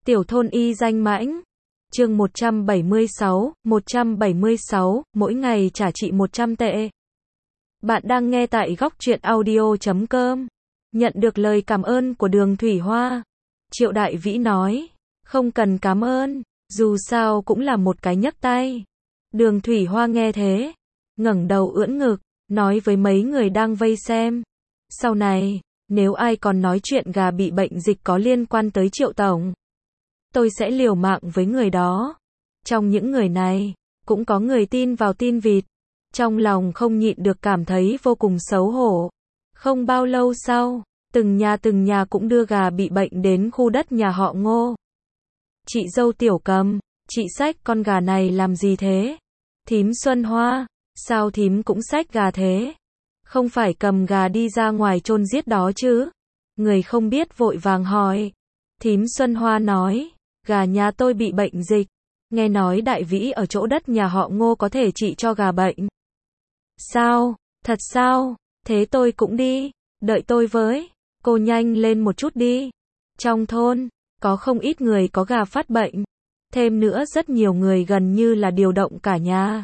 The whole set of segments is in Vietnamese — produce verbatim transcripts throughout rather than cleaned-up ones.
Tiểu thôn y danh mãnh. Chương một trăm bảy mươi sáu, một trăm bảy mươi sáu, mỗi ngày trả chị một trăm tệ. Bạn đang nghe tại góc truyện audio chấm com. Nhận được lời cảm ơn của Đường Thủy Hoa, Triệu Đại Vĩ nói, không cần cảm ơn, dù sao cũng là một cái nhấc tay. Đường Thủy Hoa nghe thế, ngẩng đầu ưỡn ngực, nói với mấy người đang vây xem. Sau này, nếu ai còn nói chuyện gà bị bệnh dịch có liên quan tới Triệu Tổng, tôi sẽ liều mạng với người đó. Trong những người này, cũng có người tin vào tin vịt. Trong lòng không nhịn được cảm thấy vô cùng xấu hổ. Không bao lâu sau, từng nhà từng nhà cũng đưa gà bị bệnh đến khu đất nhà họ Ngô. Chị dâu Tiểu Cầm, chị xách con gà này làm gì thế? Thím Xuân Hoa, sao thím cũng xách gà thế? Không phải cầm gà đi ra ngoài chôn giết đó chứ? Người không biết vội vàng hỏi. Thím Xuân Hoa nói, gà nhà tôi bị bệnh dịch. Nghe nói Đại Vĩ ở chỗ đất nhà họ Ngô có thể trị cho gà bệnh. Sao? Thật sao? Thế tôi cũng đi. Đợi tôi với. Cô nhanh lên một chút đi. Trong thôn, có không ít người có gà phát bệnh. Thêm nữa rất nhiều người gần như là điều động cả nhà.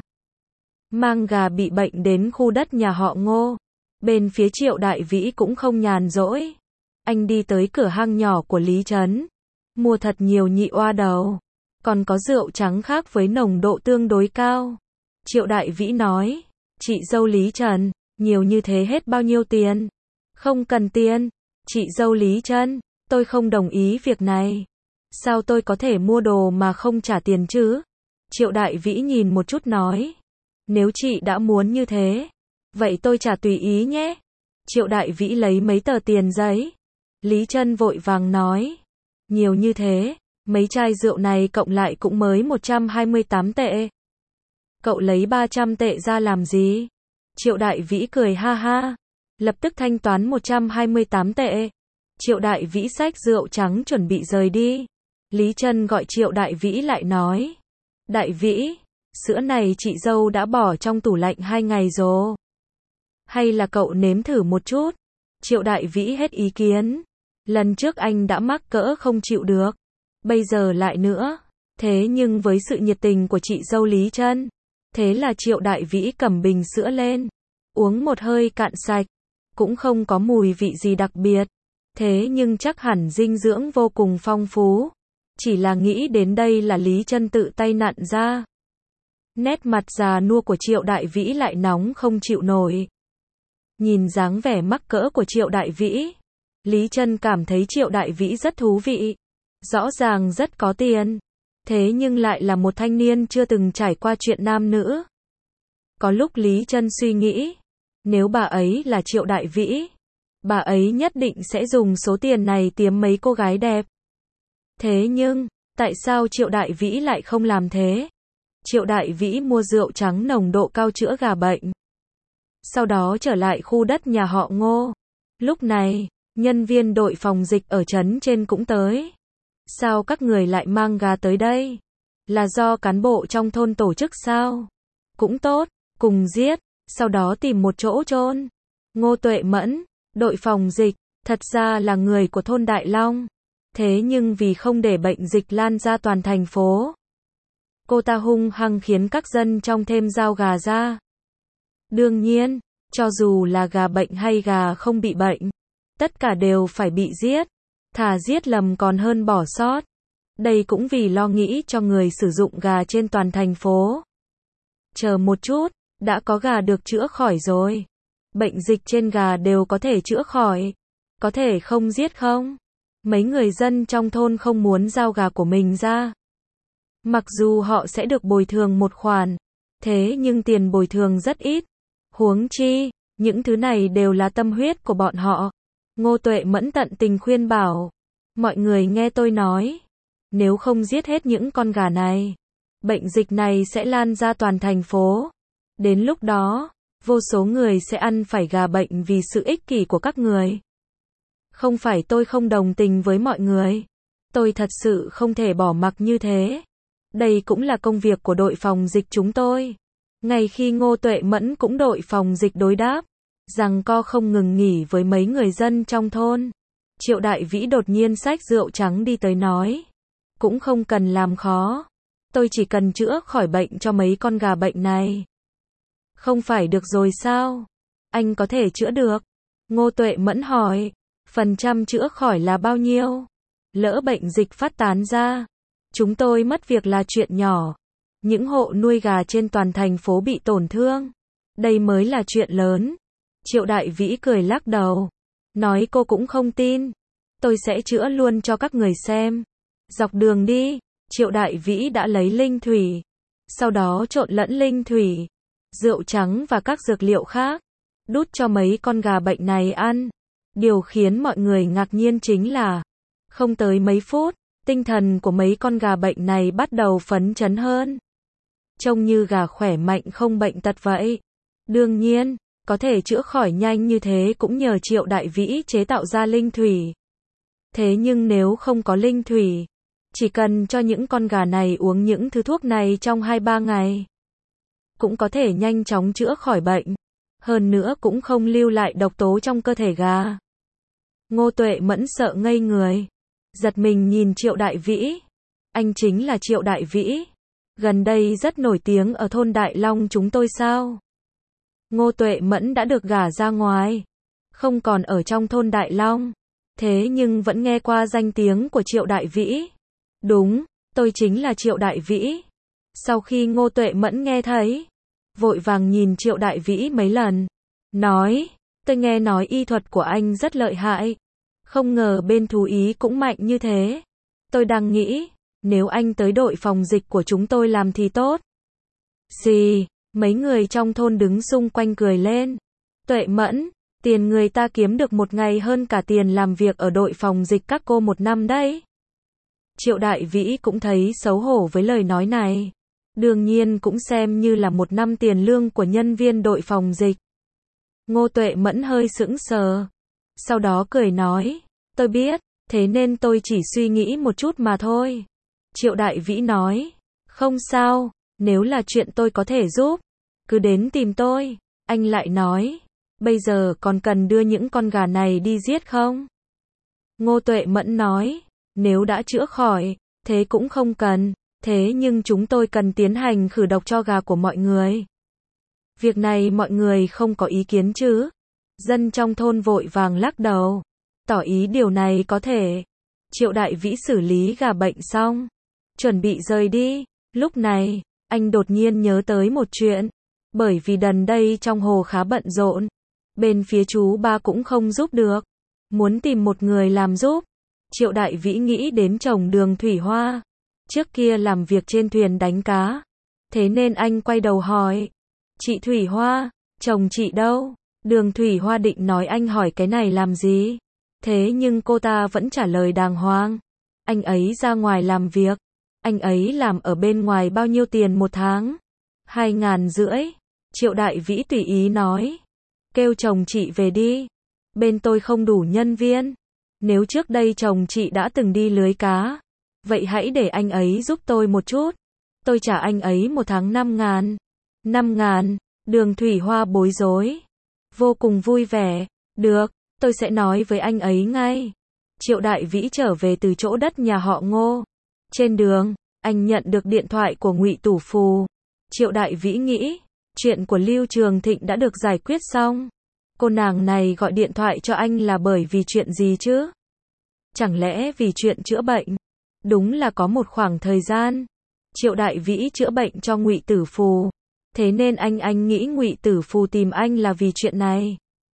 Mang gà bị bệnh đến khu đất nhà họ Ngô. Bên phía Triệu Đại Vĩ cũng không nhàn rỗi. Anh đi tới cửa hang nhỏ của Lý Trấn. Mua thật nhiều nhị oa đầu. Còn có rượu trắng khác với nồng độ tương đối cao. Triệu Đại Vĩ nói, chị dâu Lý Trần, nhiều như thế hết bao nhiêu tiền? Không cần tiền. Chị dâu Lý Trân, tôi không đồng ý việc này. Sao tôi có thể mua đồ mà không trả tiền chứ? Triệu Đại Vĩ nhìn một chút nói, nếu chị đã muốn như thế, vậy tôi trả tùy ý nhé. Triệu Đại Vĩ lấy mấy tờ tiền giấy. Lý Trân vội vàng nói, nhiều như thế, mấy chai rượu này cộng lại cũng mới một trăm hai mươi tám tệ. Cậu lấy ba trăm tệ ra làm gì? Triệu Đại Vĩ cười ha ha, lập tức thanh toán một trăm hai mươi tám tệ. Triệu Đại Vĩ xách rượu trắng chuẩn bị rời đi. Lý Trân gọi Triệu Đại Vĩ lại nói, Đại Vĩ, sữa này chị dâu đã bỏ trong tủ lạnh hai ngày rồi. Hay là cậu nếm thử một chút? Triệu Đại Vĩ hết ý kiến. Lần trước anh đã mắc cỡ không chịu được. Bây giờ lại nữa. Thế nhưng với sự nhiệt tình của chị dâu Lý Trân, thế là Triệu Đại Vĩ cầm bình sữa lên. Uống một hơi cạn sạch. Cũng không có mùi vị gì đặc biệt. Thế nhưng chắc hẳn dinh dưỡng vô cùng phong phú. Chỉ là nghĩ đến đây là Lý Trân tự tay nặn ra. Nét mặt già nua của Triệu Đại Vĩ lại nóng không chịu nổi. Nhìn dáng vẻ mắc cỡ của Triệu Đại Vĩ, Lý Trân cảm thấy Triệu Đại Vĩ rất thú vị. Rõ ràng rất có tiền. Thế nhưng lại là một thanh niên chưa từng trải qua chuyện nam nữ. Có lúc Lý Trân suy nghĩ, nếu bà ấy là Triệu Đại Vĩ, bà ấy nhất định sẽ dùng số tiền này tiếm mấy cô gái đẹp. Thế nhưng, tại sao Triệu Đại Vĩ lại không làm thế? Triệu Đại Vĩ mua rượu trắng nồng độ cao chữa gà bệnh. Sau đó trở lại khu đất nhà họ Ngô. Lúc này, nhân viên đội phòng dịch ở trấn trên cũng tới. Sao các người lại mang gà tới đây? Là do cán bộ trong thôn tổ chức sao? Cũng tốt, cùng giết, sau đó tìm một chỗ chôn. Ngô Tuệ Mẫn, đội phòng dịch, thật ra là người của thôn Đại Long. Thế nhưng vì không để bệnh dịch lan ra toàn thành phố, cô ta hung hăng khiến các dân trong thêm dao gà ra. Đương nhiên, cho dù là gà bệnh hay gà không bị bệnh, tất cả đều phải bị giết. Thà giết lầm còn hơn bỏ sót. Đây cũng vì lo nghĩ cho người sử dụng gà trên toàn thành phố. Chờ một chút, đã có gà được chữa khỏi rồi. Bệnh dịch trên gà đều có thể chữa khỏi. Có thể không giết không? Mấy người dân trong thôn không muốn giao gà của mình ra. Mặc dù họ sẽ được bồi thường một khoản, thế nhưng tiền bồi thường rất ít. Huống chi, những thứ này đều là tâm huyết của bọn họ. Ngô Tuệ Mẫn tận tình khuyên bảo, mọi người nghe tôi nói, nếu không giết hết những con gà này, bệnh dịch này sẽ lan ra toàn thành phố. Đến lúc đó, vô số người sẽ ăn phải gà bệnh vì sự ích kỷ của các người. Không phải tôi không đồng tình với mọi người, tôi thật sự không thể bỏ mặc như thế. Đây cũng là công việc của đội phòng dịch chúng tôi. Ngay khi Ngô Tuệ Mẫn cũng đội phòng dịch đối đáp, rằng co không ngừng nghỉ với mấy người dân trong thôn, Triệu Đại Vĩ đột nhiên xách rượu trắng đi tới nói, cũng không cần làm khó. Tôi chỉ cần chữa khỏi bệnh cho mấy con gà bệnh này. Không phải được rồi sao? Anh có thể chữa được. Ngô Tuệ Mẫn hỏi. Phần trăm chữa khỏi là bao nhiêu? Lỡ bệnh dịch phát tán ra, chúng tôi mất việc là chuyện nhỏ. Những hộ nuôi gà trên toàn thành phố bị tổn thương, đây mới là chuyện lớn. Triệu Đại Vĩ cười lắc đầu, nói cô cũng không tin. Tôi sẽ chữa luôn cho các người xem. Dọc đường đi, Triệu Đại Vĩ đã lấy linh thủy, sau đó trộn lẫn linh thủy, rượu trắng và các dược liệu khác, đút cho mấy con gà bệnh này ăn. Điều khiến mọi người ngạc nhiên chính là, không tới mấy phút, tinh thần của mấy con gà bệnh này bắt đầu phấn chấn hơn. Trông như gà khỏe mạnh không bệnh tật vậy. Đương nhiên, có thể chữa khỏi nhanh như thế cũng nhờ Triệu Đại Vĩ chế tạo ra linh thủy. Thế nhưng nếu không có linh thủy, chỉ cần cho những con gà này uống những thứ thuốc này trong hai ba ngày, cũng có thể nhanh chóng chữa khỏi bệnh. Hơn nữa cũng không lưu lại độc tố trong cơ thể gà. Ngô Tuệ Mẫn sợ ngây người, giật mình nhìn Triệu Đại Vĩ. Anh chính là Triệu Đại Vĩ, gần đây rất nổi tiếng ở thôn Đại Long chúng tôi sao? Ngô Tuệ Mẫn đã được gả ra ngoài, không còn ở trong thôn Đại Long, thế nhưng vẫn nghe qua danh tiếng của Triệu Đại Vĩ. Đúng, tôi chính là Triệu Đại Vĩ. Sau khi Ngô Tuệ Mẫn nghe thấy, vội vàng nhìn Triệu Đại Vĩ mấy lần, nói, tôi nghe nói y thuật của anh rất lợi hại, không ngờ bên thú ý cũng mạnh như thế. Tôi đang nghĩ, nếu anh tới đội phòng dịch của chúng tôi làm thì tốt. Xì, mấy người trong thôn đứng xung quanh cười lên. Tuệ Mẫn, tiền người ta kiếm được một ngày hơn cả tiền làm việc ở đội phòng dịch các cô một năm đấy. Triệu Đại Vĩ cũng thấy xấu hổ với lời nói này. Đương nhiên cũng xem như là một năm tiền lương của nhân viên đội phòng dịch. Ngô Tuệ Mẫn hơi sững sờ, sau đó cười nói, tôi biết, thế nên tôi chỉ suy nghĩ một chút mà thôi. Triệu Đại Vĩ nói, không sao, nếu là chuyện tôi có thể giúp, cứ đến tìm tôi. Anh lại nói, bây giờ còn cần đưa những con gà này đi giết không? Ngô Tuệ Mẫn nói, nếu đã chữa khỏi, thế cũng không cần, thế nhưng chúng tôi cần tiến hành khử độc cho gà của mọi người. Việc này mọi người không có ý kiến chứ? Dân trong thôn vội vàng lắc đầu, tỏ ý điều này có thể. Triệu Đại Vĩ xử lý gà bệnh xong, chuẩn bị rời đi. Lúc này, anh đột nhiên nhớ tới một chuyện, bởi vì gần đây trong hồ khá bận rộn, bên phía chú ba cũng không giúp được, muốn tìm một người làm giúp. Triệu Đại Vĩ nghĩ đến chồng Đường Thủy Hoa, trước kia làm việc trên thuyền đánh cá, thế nên anh quay đầu hỏi, chị Thủy Hoa, chồng chị đâu? Đường Thủy Hoa định nói anh hỏi cái này làm gì, thế nhưng cô ta vẫn trả lời đàng hoàng, anh ấy ra ngoài làm việc. Anh ấy làm ở bên ngoài bao nhiêu tiền một tháng? Hai ngàn rưỡi. Triệu Đại Vĩ tùy ý nói, kêu chồng chị về đi, bên tôi không đủ nhân viên. Nếu trước đây chồng chị đã từng đi lưới cá, vậy hãy để anh ấy giúp tôi một chút, tôi trả anh ấy một tháng năm ngàn. Năm ngàn. Đường Thủy Hoa bối rối, vô cùng vui vẻ. Được, tôi sẽ nói với anh ấy ngay. Triệu Đại Vĩ trở về từ chỗ đất nhà họ Ngô. Trên đường, anh nhận được điện thoại của Ngụy Tủ Phù. Triệu Đại Vĩ nghĩ, chuyện của Lưu Trường Thịnh đã được giải quyết xong. Cô nàng này gọi điện thoại cho anh là bởi vì chuyện gì chứ? Chẳng lẽ vì chuyện chữa bệnh? Đúng là có một khoảng thời gian, Triệu Đại Vĩ chữa bệnh cho Ngụy Tử Phù. Thế nên anh anh nghĩ Ngụy Tử Phù tìm anh là vì chuyện này.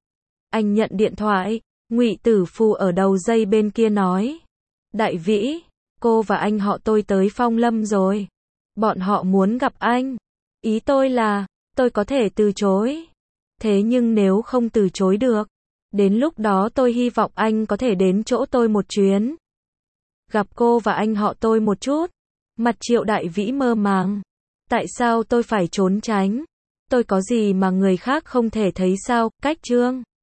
Anh nhận điện thoại, Ngụy Tử Phù ở đầu dây bên kia nói, Đại Vĩ, cô và anh họ tôi tới Phong Lâm rồi. Bọn họ muốn gặp anh. Ý tôi là, tôi có thể từ chối. Thế nhưng nếu không từ chối được, đến lúc đó tôi hy vọng anh có thể đến chỗ tôi một chuyến. Gặp cô và anh họ tôi một chút. Mặt Triệu Đại Vĩ mơ màng. Tại sao tôi phải trốn tránh? Tôi có gì mà người khác không thể thấy sao? Cách chương